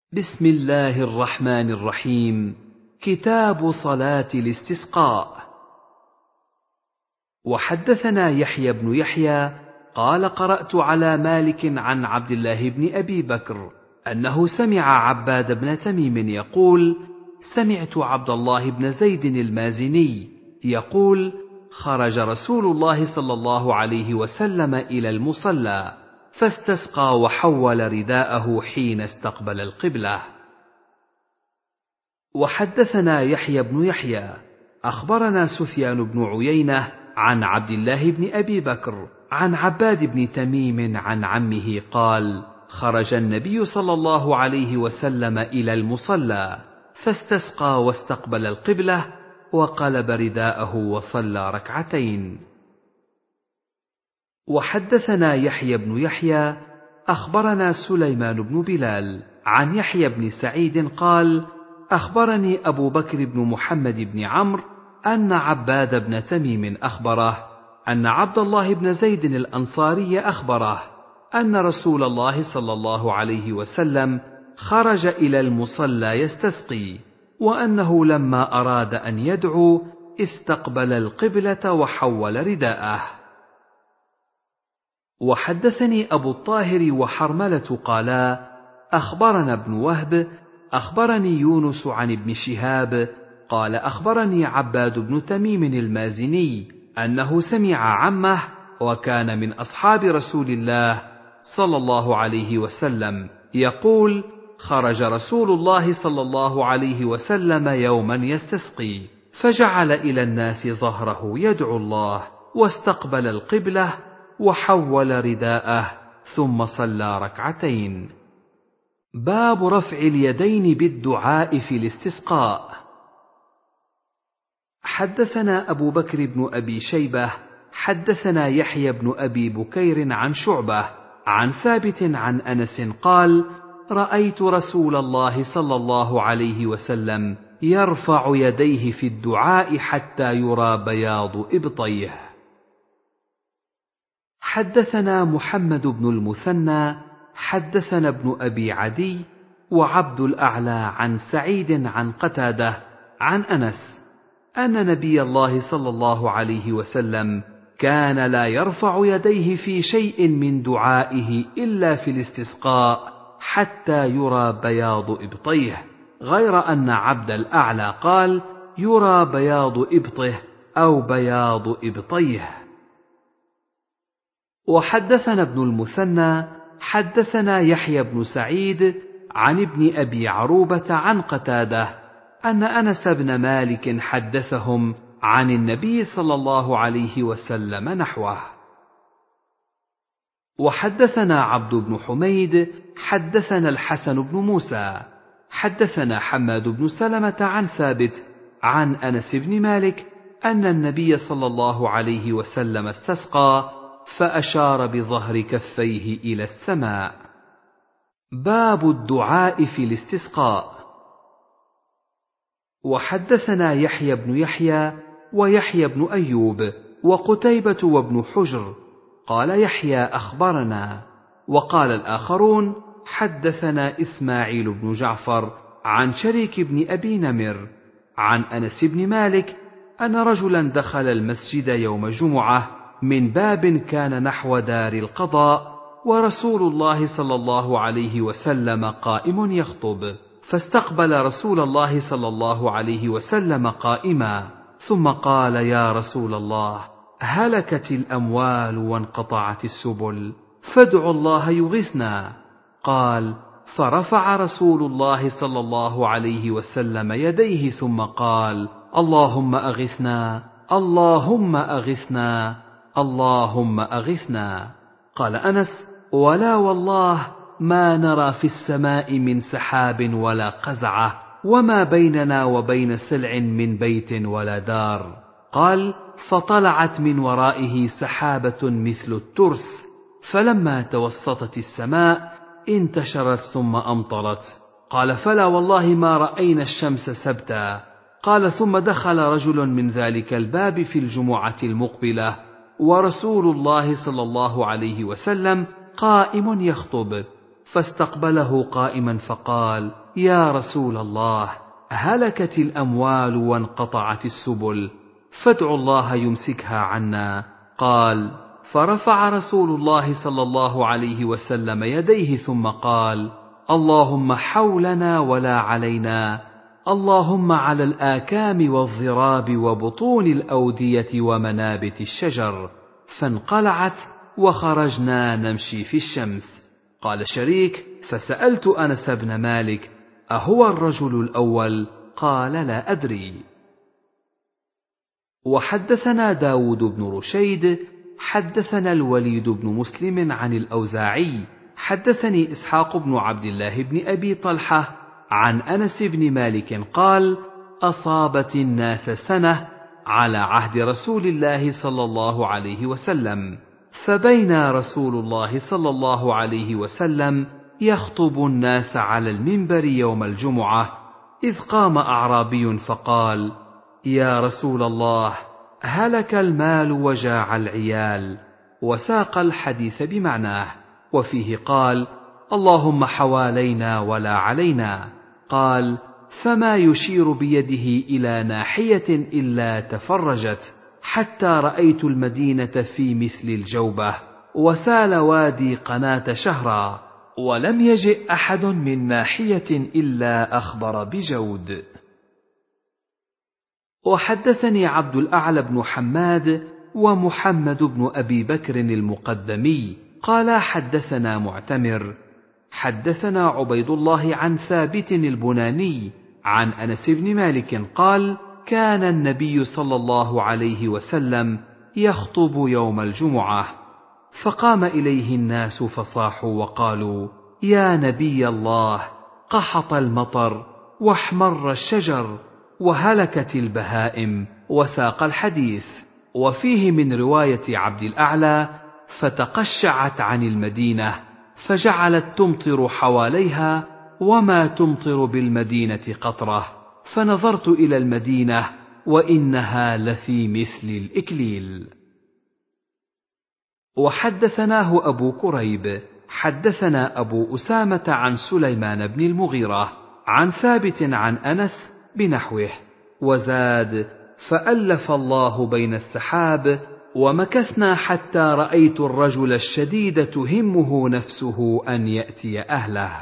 بسم الله الرحمن الرحيم. كتاب صلاة الاستسقاء. وحدثنا يحيى بن يحيى قال قرأت على مالك عن عبد الله بن أبي بكر أنه سمع عباد بن تميم يقول: سمعت عبد الله بن زيد المازني يقول: خرج رسول الله صلى الله عليه وسلم إلى المصلى فاستسقى وحول رداءه حين استقبل القبلة. وحدثنا يحيى بن يحيى أخبرنا سفيان بن عيينة عن عبد الله بن أبي بكر عن عباد بن تميم عن عمه قال: خرج النبي صلى الله عليه وسلم إلى المصلى فاستسقى واستقبل القبلة وقلب رداءه وصلى ركعتين. وحدثنا يحيى بن يحيى أخبرنا سليمان بن بلال عن يحيى بن سعيد قال: أخبرني أبو بكر بن محمد بن عمرو أن عباد بن تميم أخبره أن عبد الله بن زيد الأنصاري أخبره أن رسول الله صلى الله عليه وسلم خرج إلى المصلى يستسقي، وأنه لما أراد أن يدعو استقبل القبلة وحول رداءه. وحدثني أبو الطاهر وحرملة قالا: أخبرنا ابن وهب أخبرني يونس عن ابن شهاب قال: أخبرني عباد بن تميم المازني أنه سمع عمه وكان من أصحاب رسول الله صلى الله عليه وسلم يقول: خرج رسول الله صلى الله عليه وسلم يوما يستسقي فجعل إلى الناس ظهره يدعو الله واستقبل القبلة وحول رداءه ثم صلى ركعتين. باب رفع اليدين بالدعاء في الاستسقاء. حدثنا أبو بكر بن أبي شيبة حدثنا يحيى بن أبي بكير عن شعبة عن ثابت عن أنس قال: رأيت رسول الله صلى الله عليه وسلم يرفع يديه في الدعاء حتى يرى بياض إبطيه. حدثنا محمد بن المثنى حدثنا ابن أبي عدي وعبد الأعلى عن سعيد عن قتادة عن أنس أن نبي الله صلى الله عليه وسلم كان لا يرفع يديه في شيء من دعائه إلا في الاستسقاء حتى يرى بياض إبطيه، غير أن عبد الأعلى قال: يرى بياض إبطه أو بياض إبطيه. وحدثنا ابن المثنى حدثنا يحيى بن سعيد عن ابن أبي عروبة عن قتادة أن أنس بن مالك حدثهم عن النبي صلى الله عليه وسلم نحوه. وحدثنا عبد بن حميد حدثنا الحسن بن موسى حدثنا حماد بن سلمة عن ثابت عن أنس بن مالك أن النبي صلى الله عليه وسلم استسقى فأشار بظهر كفيه إلى السماء. باب الدعاء في الاستسقاء. وحدثنا يحيى بن يحيى ويحيى بن أيوب وقتيبة وابن حجر قال يحيى أخبرنا، وقال الآخرون حدثنا إسماعيل بن جعفر عن شريك بن أبي نمر عن أنس بن مالك أن رجلا دخل المسجد يوم جمعة من باب كان نحو دار القضاء، ورسول الله صلى الله عليه وسلم قائم يخطب، فاستقبل رسول الله صلى الله عليه وسلم قائما، ثم قال: يا رسول الله، هلكت الأموال وانقطعت السبل، فادعوا الله يغثنا. قال: فرفع رسول الله صلى الله عليه وسلم يديه ثم قال: اللهم أغثنا، اللهم أغثنا، اللهم أغثنا. قال أنس: ولا والله ما نرى في السماء من سحاب ولا قزعة، وما بيننا وبين سلع من بيت ولا دار. قال: فطلعت من ورائه سحابة مثل الترس، فلما توسطت السماء انتشرت ثم أمطرت. قال: فلا والله ما رأينا الشمس سبتا. قال: ثم دخل رجل من ذلك الباب في الجمعة المقبلة ورسول الله صلى الله عليه وسلم قائم يخطب، فاستقبله قائما فقال: يا رسول الله، هلكت الأموال وانقطعت السبل، فادعوا الله يمسكها عنا. قال: فرفع رسول الله صلى الله عليه وسلم يديه ثم قال: اللهم حولنا ولا علينا، اللهم على الآكام والضراب وبطون الأودية ومنابت الشجر. فانقلعت وخرجنا نمشي في الشمس. قال شريك: فسألت أنس بن مالك: أهو الرجل الأول؟ قال: لا أدري. وحدثنا داود بن رشيد حدثنا الوليد بن مسلم عن الأوزاعي حدثني إسحاق بن عبد الله بن أبي طلحة عن أنس بن مالك قال: أصابت الناس سنة على عهد رسول الله صلى الله عليه وسلم، فبين رسول الله صلى الله عليه وسلم يخطب الناس على المنبر يوم الجمعة، إذ قام أعرابي فقال: يا رسول الله، هلك المال وجاع العيال، وساق الحديث بمعناه، وفيه قال: اللهم حوالينا ولا علينا. قال: فما يشير بيده إلى ناحية إلا تفرجت، حتى رأيت المدينة في مثل الجوبة، وسال وادي قناة شهرا، ولم يجئ أحد من ناحية إلا أخبر بجود. وحدثني عبد الأعلى بن حماد ومحمد بن أبي بكر المقدمي قال: حدثنا معتمر حدثنا عبيد الله عن ثابت البناني عن أنس بن مالك قال: كان النبي صلى الله عليه وسلم يخطب يوم الجمعة، فقام إليه الناس فصاحوا وقالوا: يا نبي الله، قحط المطر واحمر الشجر وهلكت البهائم، وساق الحديث. وفيه من رواية عبد الأعلى: فتقشعت عن المدينة فجعلت تمطر حواليها وما تمطر بالمدينة قطرة، فنظرت إلى المدينة وإنها لفي مثل الإكليل. وحدثناه أبو كريب حدثنا أبو أسامة عن سليمان بن المغيرة عن ثابت عن أنس بنحوه، وزاد: فألف الله بين السحاب، ومكثنا حتى رأيت الرجل الشديد تهمه نفسه أن يأتي أهله.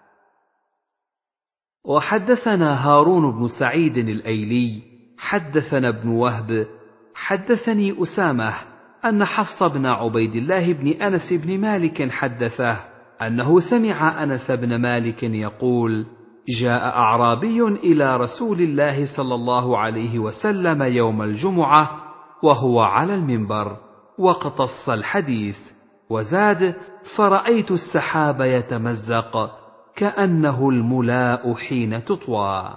وحدثنا هارون بن سعيد الأيلي حدثنا ابن وهب حدثني أسامة أن حفص بن عبيد الله بن أنس بن مالك حدثه أنه سمع أنس بن مالك يقول: جاء أعرابي إلى رسول الله صلى الله عليه وسلم يوم الجمعة وهو على المنبر، واقتص الحديث، وزاد: فرأيت السحاب يتمزق كأنه الملاء حين تطوى.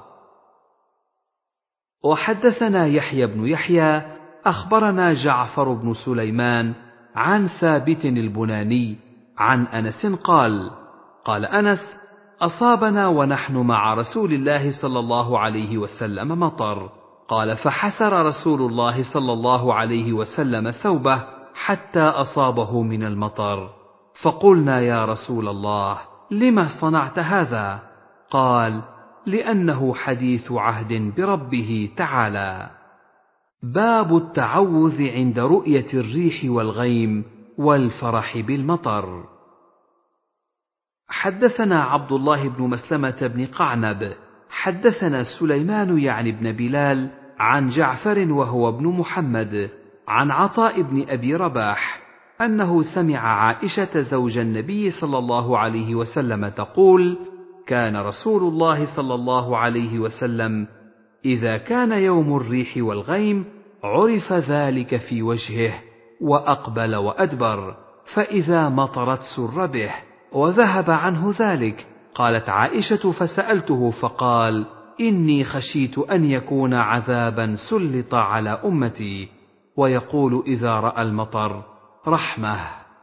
وحدثنا يحيى بن يحيى أخبرنا جعفر بن سليمان عن ثابت البناني عن أنس قال: قال أنس: أصابنا ونحن مع رسول الله صلى الله عليه وسلم مطر. قال: فحسر رسول الله صلى الله عليه وسلم ثوبه حتى أصابه من المطر، فقلنا: يا رسول الله، لم صنعت هذا؟ قال: لأنه حديث عهد بربه تعالى. باب التعوذ عند رؤية الريح والغيم والفرح بالمطر. حدثنا عبد الله بن مسلمة بن قعنب حدثنا سليمان يعني بن بلال عن جعفر وهو ابن محمد عن عطاء بن أبي رباح أنه سمع عائشة زوج النبي صلى الله عليه وسلم تقول: كان رسول الله صلى الله عليه وسلم إذا كان يوم الريح والغيم عرف ذلك في وجهه، وأقبل وأدبر، فإذا مطرت سر به، وذهب عنه ذلك. قالت عائشة: فسألته فقال: إني خشيت أن يكون عذابا سلط على أمتي، ويقول إذا رأى المطر: رحمة.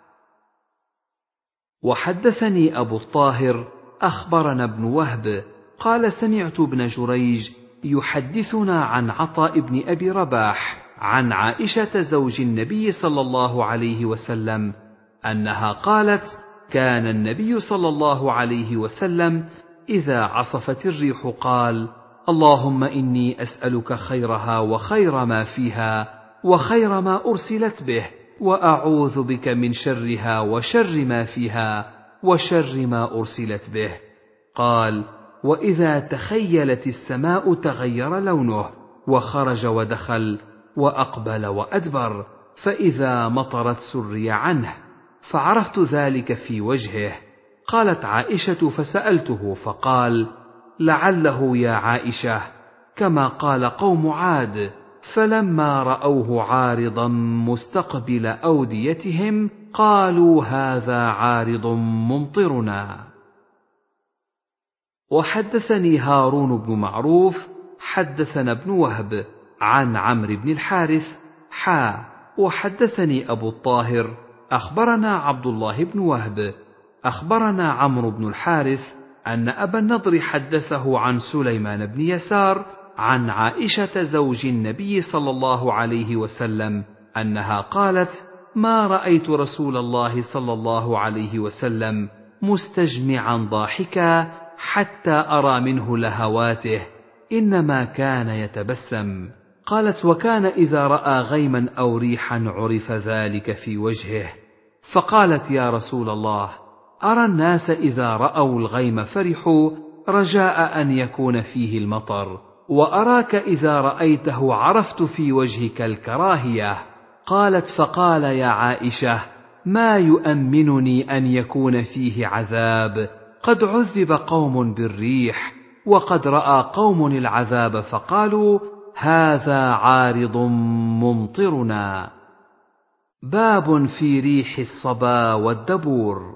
وحدثني أبو الطاهر أخبرنا ابن وهب قال: سمعت ابن جريج يحدثنا عن عطاء بن أبي رباح عن عائشة زوج النبي صلى الله عليه وسلم أنها قالت: كان النبي صلى الله عليه وسلم إذا عصفت الريح قال: اللهم إني أسألك خيرها وخير ما فيها وخير ما أرسلت به، وأعوذ بك من شرها وشر ما فيها وشر ما أرسلت به. قال: وإذا تخيلت السماء تغير لونه، وخرج ودخل، وأقبل وأدبر، فإذا مطرت سري عنه، فعرفت ذلك في وجهه. قالت عائشة: فسألته فقال: لعله يا عائشة كما قال قوم عاد، فلما رأوه عارضا مستقبل أوديتهم قالوا هذا عارض ممطرنا. وحدثني هارون بن معروف حدثنا ابن وهب عن عمرو بن الحارث وحدثني أبو الطاهر أخبرنا عبد الله بن وهب أخبرنا عمرو بن الحارث أن أبا النضر حدثه عن سليمان بن يسار عن عائشة زوج النبي صلى الله عليه وسلم أنها قالت: ما رأيت رسول الله صلى الله عليه وسلم مستجمعا ضاحكا حتى أرى منه لهواته، إنما كان يتبسم. قالت: وكان إذا رأى غيما أو ريحا عرف ذلك في وجهه. فقالت: يا رسول الله، أرى الناس إذا رأوا الغيم فرحوا رجاء أن يكون فيه المطر، وأراك إذا رأيته عرفت في وجهك الكراهية. قالت: فقال: يا عائشة، ما يؤمنني أن يكون فيه عذاب، قد عذب قوم بالريح، وقد رأى قوم العذاب فقالوا هذا عارض ممطرنا. باب في ريح الصبا والدبور.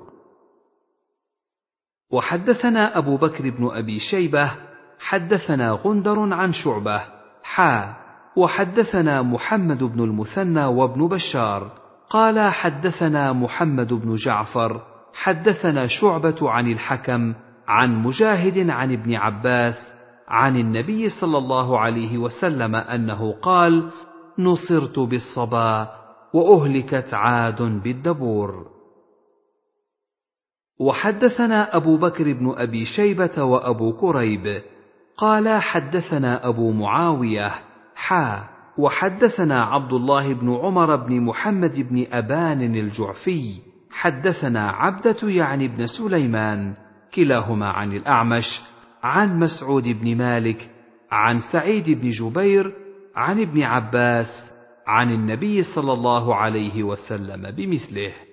وحدثنا أبو بكر بن أبي شيبة حدثنا غندر عن شعبة وحدثنا محمد بن المثنى وابن بشار قال حدثنا محمد بن جعفر حدثنا شعبة عن الحكم عن مجاهد عن ابن عباس عن النبي صلى الله عليه وسلم أنه قال: نصرت بالصبا وأهلكت عاد بالدبور. وحدثنا أبو بكر بن أبي شيبة وأبو كريب قال حدثنا أبو معاوية وحدثنا عبد الله بن عمر بن محمد بن أبان الجعفي حدثنا عبدة يعني بن سليمان كلاهما عن الأعمش عن مسعود بن مالك عن سعيد بن جبير عن ابن عباس عن النبي صلى الله عليه وسلم بمثله.